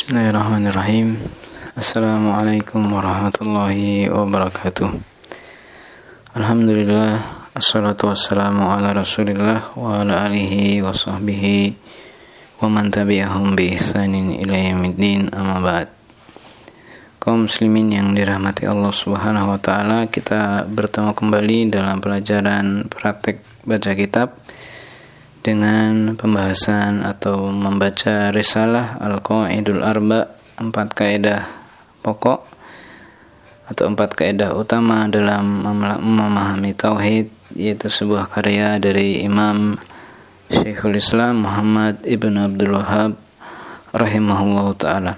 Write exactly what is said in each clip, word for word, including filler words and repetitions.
Bismillahirrahmanirrahim. Assalamualaikum warahmatullahi wabarakatuh. Alhamdulillah, assalatu wassalamu ala rasulillah wa ala alihi wa sahbihi wa man tabi'ahum bi ihsanin ila yaumiddin, amma ba'd. Kaum muslimin yang dirahmati Allah Subhanahu wa taala, kita bertemu kembali dalam pelajaran praktek baca kitab dengan pembahasan atau membaca risalah Al-Qawaidul Arba, empat kaidah pokok atau empat kaidah utama dalam memahami tauhid, yaitu sebuah karya dari Imam Syekhul Islam Muhammad Ibn Abdul Wahhab rahimahullahu ta'ala.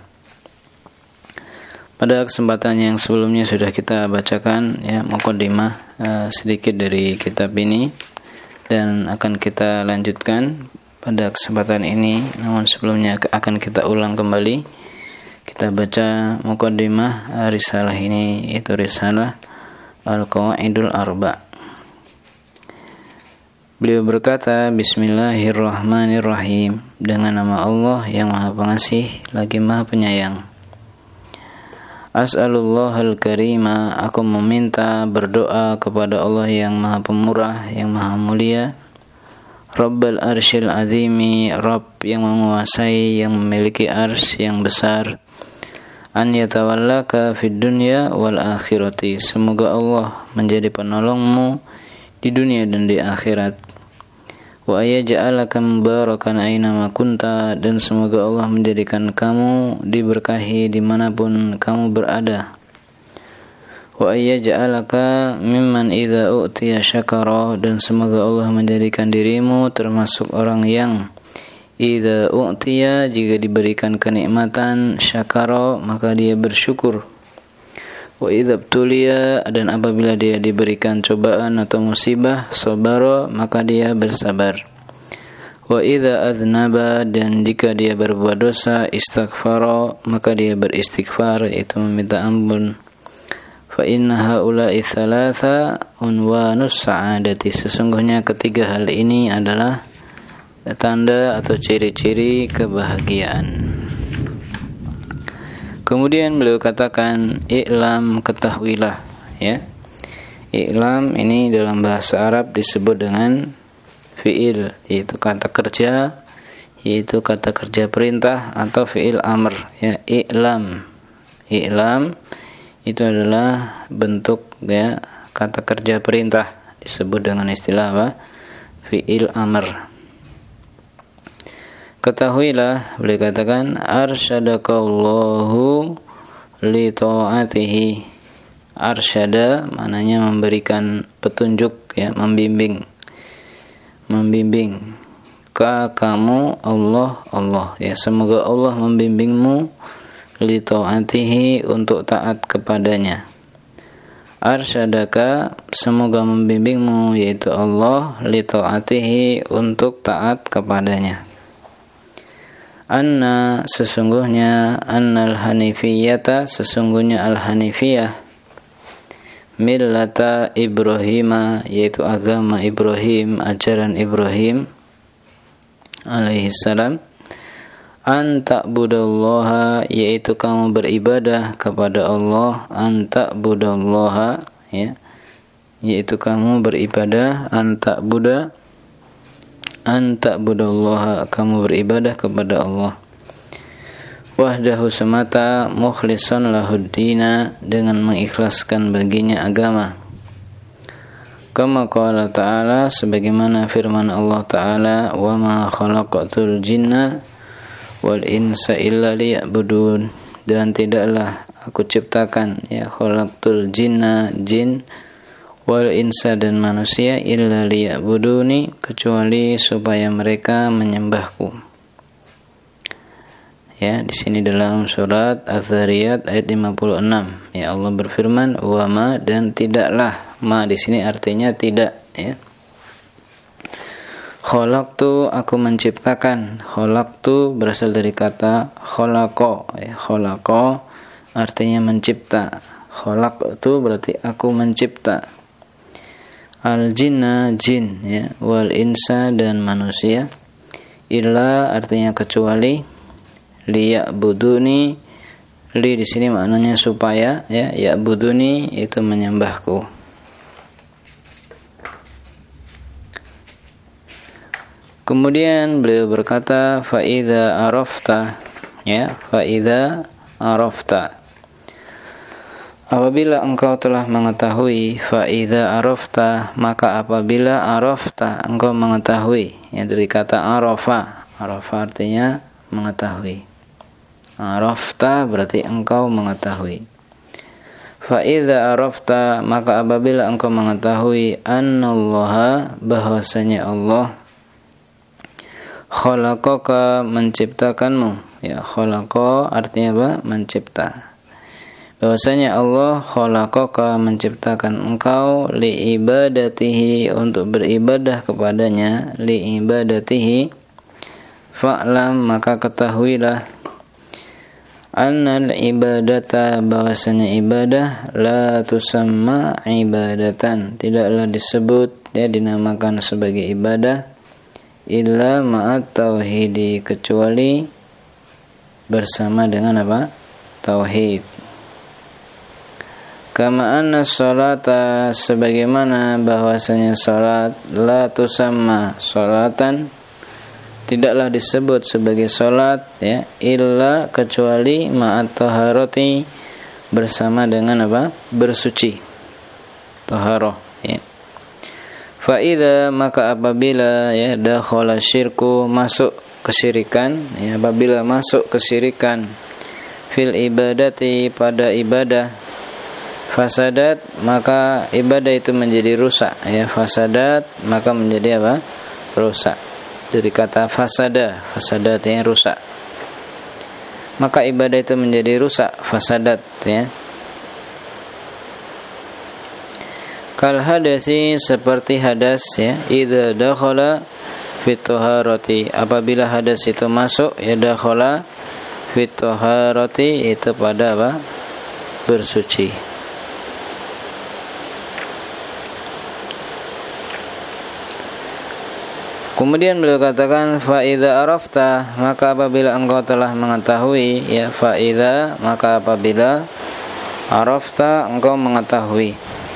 Pada kesempatan yang sebelumnya sudah kita bacakan ya muqaddimah uh, sedikit dari kitab ini, dan akan kita lanjutkan pada kesempatan ini. Namun sebelumnya akan kita ulang kembali. Kita baca muqaddimah risalah ini, yaitu risalah Al-Qawaidul Arba. Beliau berkata, Bismillahirrahmanirrahim, dengan nama Allah yang Maha Pengasih lagi Maha Penyayang. As'alullahal karima, aku meminta berdoa kepada Allah yang Maha Pemurah, yang Maha Mulia, Rabbal Arsyil Azimi, Rabb yang menguasai, yang memiliki arsy yang besar, an yatawallaka fid dunya wal akhirati, semoga Allah menjadi penolongmu di dunia dan di akhirat. Wa ayaj'alaka mubarakan aynama kunta, dan semoga Allah menjadikan kamu diberkahi dimanapun kamu berada. Wa ayaj'alaka mimman idza u'tiya syakara, dan semoga Allah menjadikan dirimu termasuk orang yang idza u'tiya, jika diberikan kenikmatan, syakara, maka dia bersyukur. Wa idza btuliya, dan apabila dia diberikan cobaan atau musibah, sabara, maka dia bersabar. Wa idza adznaba, dan jika dia berbuat dosa, istighfara, maka dia beristighfar, yaitu meminta ampun. Fa inna haula'i thalatha unwanus sa'adati, sesungguhnya ketiga hal ini adalah tanda atau ciri-ciri kebahagiaan. Kemudian beliau katakan, i'lam, ketahuilah, ya. I'lam ini dalam bahasa Arab disebut dengan fi'il, yaitu kata kerja, yaitu kata kerja perintah atau fi'il amr, ya. I'lam, i'lam itu adalah bentuk ya kata kerja perintah, disebut dengan istilah apa? Fi'il amr. Ketahuilah, beliau katakan, arsyadakallahu li ta'atihi. Arsyada maknanya memberikan petunjuk, ya, membimbing. Membimbing ka kamu Allah Allah, ya, semoga Allah membimbingmu li ta'atihi, untuk taat kepadanya. Arsyadaka, semoga membimbingmu, yaitu Allah, li ta'atihi, untuk taat kepadanya. Anna, sesungguhnya, annal hanifiyata, sesungguhnya al-hanifiyah, millata Ibrahim, yaitu agama Ibrahim, ajaran Ibrahim alaihi salam. An ta'budallaha, yaitu kamu beribadah kepada Allah. An ta'budallaha, ya, yaitu kamu beribadah. An ta'buda an ta'budallaha, kamu beribadah kepada Allah. Wahdahu, semata, mukhlishan lahuddina, dengan mengikhlaskan baginya agama. Kama qala ta'ala, sebagaimana firman Allah Ta'ala, wa ma khalaqatul jinna wal insa illa liya'budun, dan tidaklah aku ciptakan, ya, khalaqtul jinna, jin, wal insa, dan manusia, illa liya'buduni, kecuali supaya mereka menyembahku. Ya, di sini dalam surat Az-Zariyat ayat lima puluh enam, ya, Allah berfirman, wa ma, dan tidaklah. Ma di sini artinya tidak, ya. Khalaqtu, aku menciptakan. Khalaqtu berasal dari kata khalaqa, ya. Khalaqa artinya mencipta. Khalaqtu berarti aku mencipta. Al-jinna, jin, ya, wal insa, dan manusia. Illa artinya kecuali, liya'buduni. Li di sini maknanya supaya, ya, ya'buduni itu menyembahku. Kemudian beliau berkata fa idza arafta, ya, fa idza arafta, apabila engkau telah mengetahui, fa idza arafta, maka apabila arafta engkau mengetahui, ya, dari kata arafa. Arafa artinya mengetahui. Arafta berarti engkau mengetahui. Fa idza arafta, maka apabila engkau mengetahui, annallaha, bahwasanya Allah, khalaqaka, menciptakanmu, ya, khalaqa artinya apa? Mencipta. Bahwasanya Allah khalaqaka, menciptakan engkau, li ibadatihi, untuk beribadah kepadanya, li ibadatihi, fa'lam, maka ketahuilah, annal ibadata, bahwasanya ibadah, la tusamma ibadatan, tidaklah disebut, ya, dinamakan sebagai ibadah, illa ma'at tauhidi, kecuali bersama dengan apa? Tauhid. Kama anna sholata, sebagaimana bahwasanya salat, la tusamma sholatan, tidaklah disebut sebagai salat, ya, illa, kecuali ma'at taharati, bersama dengan apa? Bersuci. Taharah, ya. Fa idza, maka apabila, ya, dakhala syirku, masuk kesyirikan, ya, apabila masuk kesyirikan, fil ibadati, pada ibadah, fasadat, maka ibadah itu menjadi rusak, ya, fasadat, maka menjadi apa? Rusak. Dari kata fasada, fasadat yang rusak, maka ibadah itu menjadi rusak, fasadat, ya. Kal hadasi, seperti hadas, ya, idza dakhala fit taharati, apabila hadas itu masuk, ya, dakhala fit taharati, itu pada apa? Bersuci. Kemudian beliau katakan fa idza arafta, maka apabila engkau telah mengetahui, ya, fa idza, maka apabila arafta, engkau mengetahui,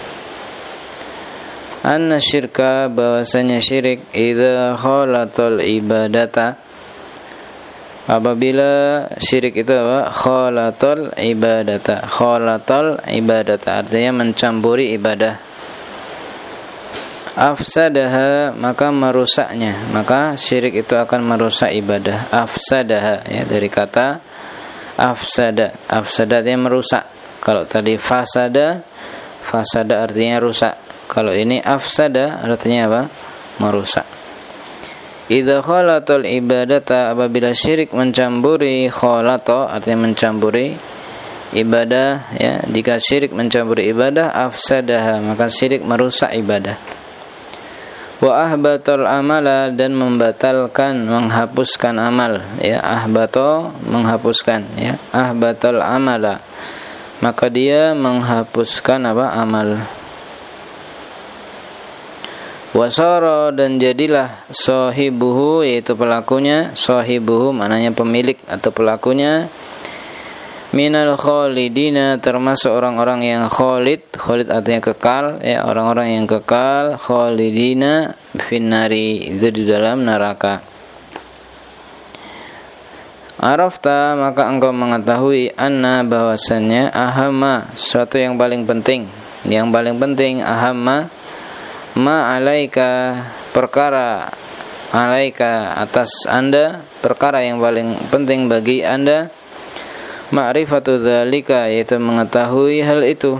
anna syirka, bahwasanya syirik, idza khalatul ibadata, apabila syirik itu apa? Khalatul ibadata, khalatul ibadata artinya mencampuri ibadah. Afsadaha, maka merusaknya, maka syirik itu akan merusak ibadah. Afsadaha, ya, dari kata afsada, afsada artinya merusak. Kalau tadi fasada, fasada artinya rusak. Kalau ini afsada artinya apa? Merusak. Idza khalatul ibadata, apabila syirik mencampuri, khalata artinya mencampuri ibadah, ya, jika syirik mencampuri ibadah, afsadaha, maka syirik merusak ibadah. Wa ahbatul amala, dan membatalkan, menghapuskan amal, ya, ahbato, menghapuskan, ya, ahbatul amala, maka dia menghapuskan apa? Amal. Wasara, dan jadilah, sahibuhu, yaitu pelakunya, sahibuhu maknanya pemilik atau pelakunya, minal khalidina, termasuk orang-orang yang khalid, khalid artinya kekal, ya, orang-orang yang kekal, khalidina finnari, itu di dalam neraka. Arafta, maka engkau mengetahui, anna, bahwasannya, ahamma, suatu yang paling penting, yang paling penting, ahamma, ma alaika, perkara, alaika, atas anda, perkara yang paling penting bagi anda, ma'rifatu dzalika, yaitu mengetahui hal itu.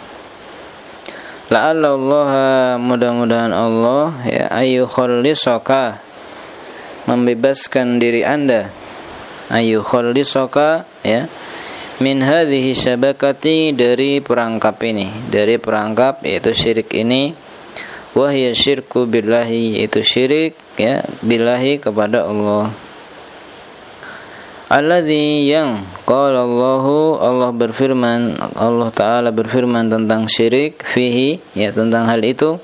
La'allallaha, mudah-mudahan Allah, ya, ayu khallisaka, membebaskan diri anda, ayu khallisaka, ya, min hadhihi syabakati, dari perangkap ini, dari perangkap yaitu syirik ini, wahya syirku billahi, yaitu syirik, ya, billahi, kepada Allah. Alladzi, yang, qala Allahu, Allah berfirman, Allah Ta'ala berfirman tentang syirik, fihi, ya, tentang hal itu,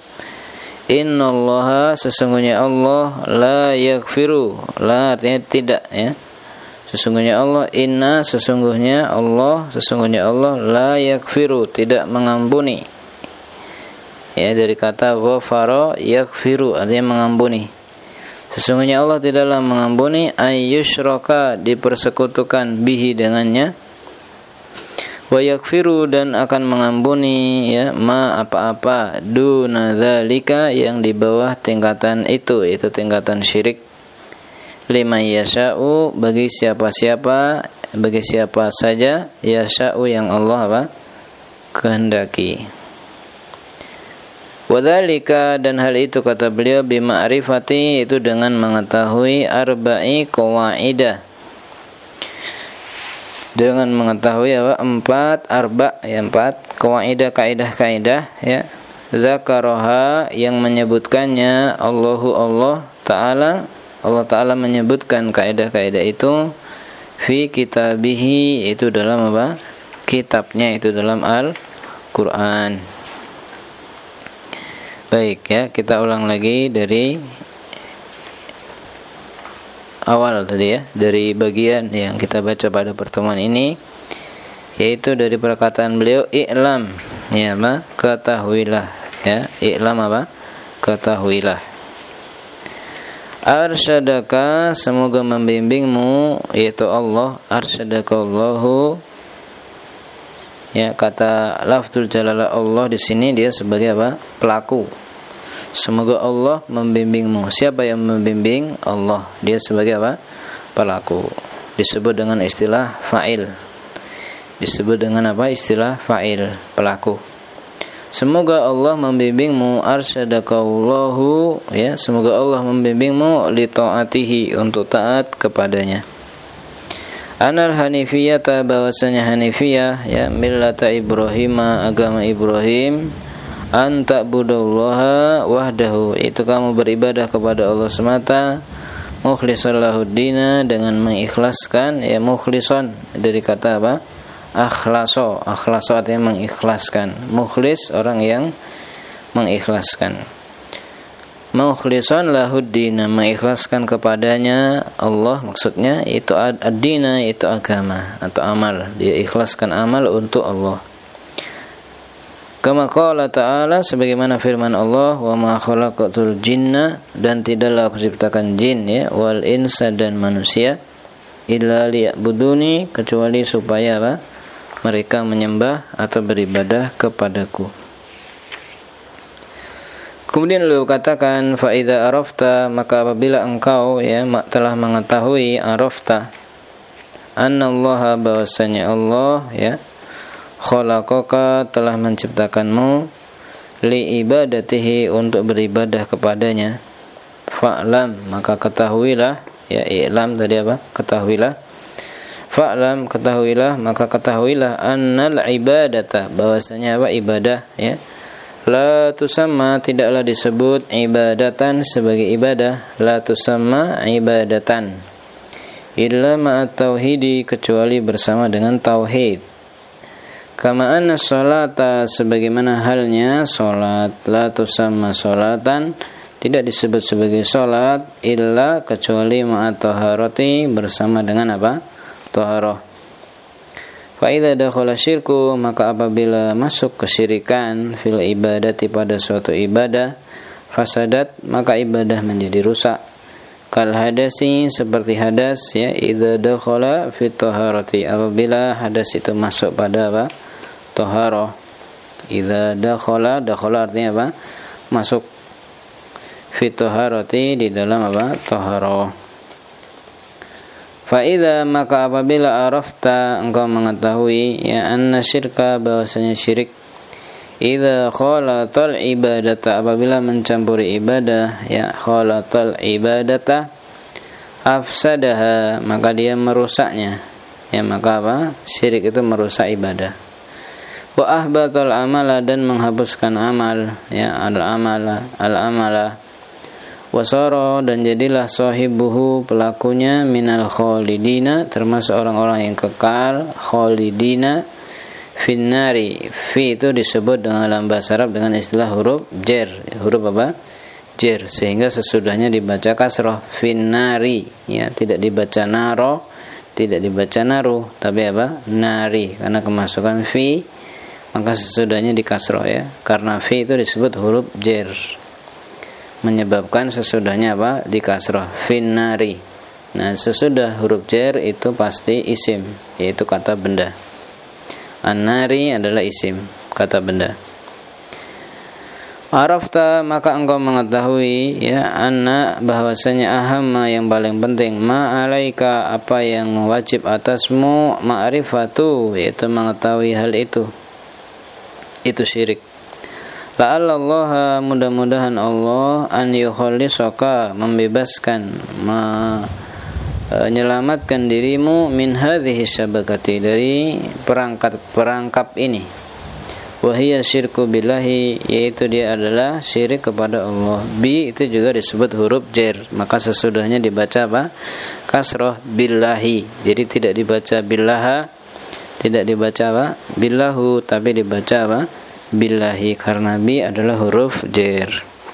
innallaha, sesungguhnya Allah, la yaghfiru, la artinya tidak, ya, Sesungguhnya Allah, inna sesungguhnya Allah, sesungguhnya Allah la yakfiru tidak mengampuni. Ya, dari kata ghafara yakfiru artinya mengampuni. Sesungguhnya Allah tidaklah mengampuni ayyushraka dipersekutukan bihi dengannya, wa yakfiru dan akan mengampuni ya ma apa-apa duna dzalika yang di bawah tingkatan itu, itu tingkatan syirik, liman yasha'u bagi siapa-siapa, bagi siapa saja, yasha'u yang Allah apa? Kehendaki. Wadzalika dan hal itu kata beliau bima'rifati itu dengan mengetahui arba'i qawaidah, dengan mengetahui apa? Empat arba ya empat qawaidah kaidah-kaidah ya zakaraha yang menyebutkannya Allahu Allah Ta'ala. Allah Ta'ala menyebutkan kaidah-kaidah itu fi kitabihi itu dalam apa? Kitabnya itu dalam Al-Quran. Baik ya, kita ulang lagi dari awal tadi ya, dari bagian yang kita baca pada pertemuan ini, yaitu dari perkataan beliau i'lam ya apa? Ketahuilah ya, i'lam apa? Ketahuilah. Arsyadaka semoga membimbingmu yaitu Allah, arsyadakallahu ya, kata lafzul jalalah Allah di sini dia sebagai apa? Pelaku. Semoga Allah membimbingmu. Siapa yang membimbing? Allah. Dia sebagai apa? Pelaku. Disebut dengan istilah fa'il. Disebut dengan apa? Istilah fa'il, pelaku. Semoga Allah membimbingmu, arsyadakallahu ya, semoga Allah membimbingmu li ta'atihi untuk taat kepadanya. Anal hanifiyata bahwasanya Hanifiyah ya millata Ibrahim agama Ibrahim, an ta'budallaha wahdahu itu kamu beribadah kepada Allah semata, mukhlishan lahuddina dengan mengikhlaskan ya, mukhlishon dari kata apa? Akhlaso. Akhlaso artinya mengikhlaskan. Mukhlis orang yang mengikhlaskan. Mukhlishon lahuddina mengikhlaskan kepadanya Allah, maksudnya itu ad-dina itu agama atau amal. Dia ikhlaskan amal untuk Allah. Kama qala ta'ala sebagaimana firman Allah, wa ma khalaqatul jinna dan tidaklah aku ciptakan jin ya, wal insa dan manusia, illa liya'buduni kecuali supaya apa? Mereka menyembah atau beribadah kepadaku. Kemudian beliau katakan fa idza arafta maka apabila engkau ya telah mengetahui, arafta annallaha bahwasanya Allah ya khalaqaka telah menciptakanmu li ibadatihi untuk beribadah kepadanya, fa'lam maka ketahuilah ya, i'lam tadi apa? Ketahuilah. Fa'lam ketahuilah maka ketahuilah annal ibadata bahwasanya apa? Ibadah ya, la tusamma tidaklah disebut ibadatan sebagai ibadah, la tusamma ibadatan illa ma'at tauhidi kecuali bersama dengan tauhid. Kama anna sholata sebagaimana halnya solat, la tusamma sholatan tidak disebut sebagai solat illa kecuali ma'at taharati bersama dengan apa? Taharah. Fa idza dakhala syirku maka apabila masuk kesyirikan fil ibadati pada suatu ibadah, fasadat maka ibadah menjadi rusak. Kal hadasi seperti hadas ya, idza dakhala fit taharati apabila hadas itu masuk pada apa? Taharah. Idza dakhala, dakhala artinya apa? Masuk. Fit taharati di dalam apa? Taharah. Fa idza maka apabila arafta engkau mengetahui ya anna syirka bahwasanya syirik, idza khalatal ibadata apabila mencampuri ibadah ya, khalatal ibadata afsadaha maka dia merusaknya ya, maka apa? Syirik itu merusak ibadah. Wa ahbatal amala dan menghapuskan amal ya, al amala al amala. Wasara dan jadilah sahibuhu pelakunya minal khalidina termasuk orang-orang yang kekal, khalidina finnari. Fi itu disebut dengan dalam bahasa Arab dengan istilah huruf jer, huruf apa? Jer, sehingga sesudahnya dibaca kasrah finnari ya, tidak dibaca naro, tidak dibaca naru, tapi apa? Nari, karena kemasukan fi, maka sesudahnya di kasroh ya, karena fi itu disebut huruf jar, menyebabkan sesudahnya apa? Di kasroh, fin nari. Nah, sesudah huruf jar itu pasti isim, yaitu kata benda. An-nari adalah isim, kata benda. Arafta, maka engkau mengetahui ya, anna, bahwasanya ahamma, yang paling penting, ma alaika, apa yang wajib atasmu, ma'rifatu, yaitu mengetahui hal itu. Itu syirik. La'allallaha, mudah-mudahan Allah, an yukhallisaka, membebaskan, menyelamatkan dirimu, min hadhihi syabakati, dari perangkap-perangkap ini. Wahiyya syirku billahi, yaitu dia adalah syirik kepada Allah. Bi itu juga disebut huruf jar, maka sesudahnya dibaca apa? Kasroh, billahi. Jadi tidak dibaca billaha, tidak dibaca apa? Billahu, tapi dibaca apa? Billahi, karena bi adalah huruf jar,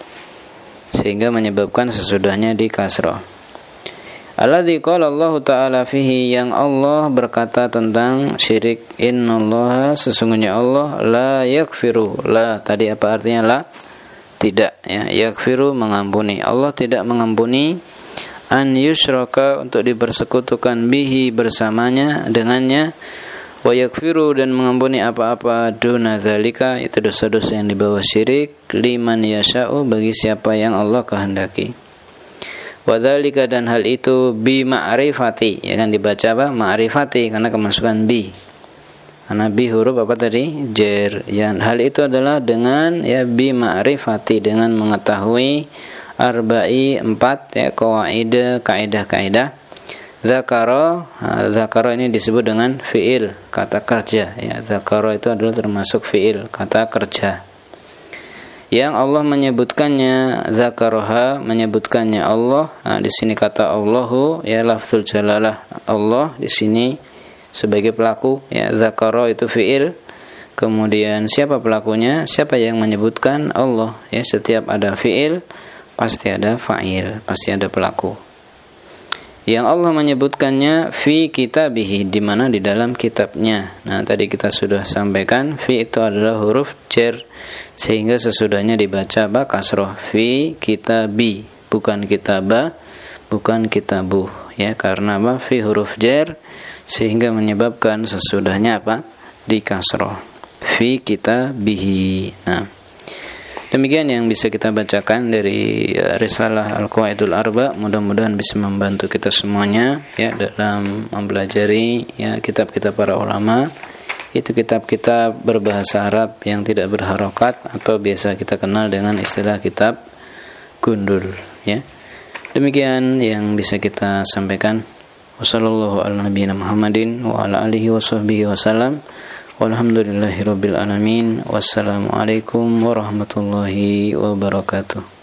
sehingga menyebabkan sesudahnya di kasroh. Alladzi qala Allah Ta'ala fihi, yang Allah berkata tentang syirik, innallaha, sesungguhnya Allah, la yakfiru. La tadi apa artinya la? Tidak ya, yakfiru mengampuni. Allah tidak mengampuni an yusyraka, untuk dipersekutukan, bihi bersamanya, dengannya, wa yakfiru, dan mengampuni apa-apa duna dzalika, itu dosa-dosa yang di bawah syirik, liman yasha'u, bagi siapa yang Allah kehendaki. Wadzalika, dan hal itu, bi ma'rifati, ya kan dibaca apa? Ma'rifati, karena kemasukan bi. Karena bi huruf apa tadi? Jar. Ya, hal itu adalah dengan ya bi ma'rifati, dengan mengetahui arba'i, empat ya qawaid, kaidah-kaidah. Dzakara, dzakara ini disebut dengan fiil, kata kerja ya. Dzakara itu adalah termasuk fiil, kata kerja. Yang Allah menyebutkannya, dzakaraha, menyebutkannya Allah. Nah, di sini kata Allahu ya, lafzul jalalah Allah di sini sebagai pelaku ya. Dzakara itu fiil, kemudian siapa pelakunya? Siapa yang menyebutkan? Allah ya. Setiap ada fiil pasti ada fa'il, pasti ada pelaku. Yang Allah menyebutkannya fi kitabihi, di mana di dalam kitabnya. Nah, tadi kita sudah sampaikan fi itu adalah huruf jar, sehingga sesudahnya dibaca ba kasroh, fi kitabi, bukan kitaba, bukan kitabuh ya, karena apa? Fi huruf jar, sehingga menyebabkan sesudahnya apa? Di kasroh, fi kitabihi. Nah, demikian yang bisa kita bacakan dari Risalah Al-Qawaidul Arba. Mudah-mudahan bisa membantu kita semuanya ya dalam mempelajari ya kitab-kitab para ulama. Itu kitab-kitab berbahasa Arab yang tidak berharokat, atau biasa kita kenal dengan istilah kitab gundul ya. Demikian yang bisa kita sampaikan. Wassallallahu ala nabiyina Muhammadin wa ala alihi washabbihi wasallam. Walhamdulillahirabbil alamin. Wassalamualaikum warahmatullahi wabarakatuh.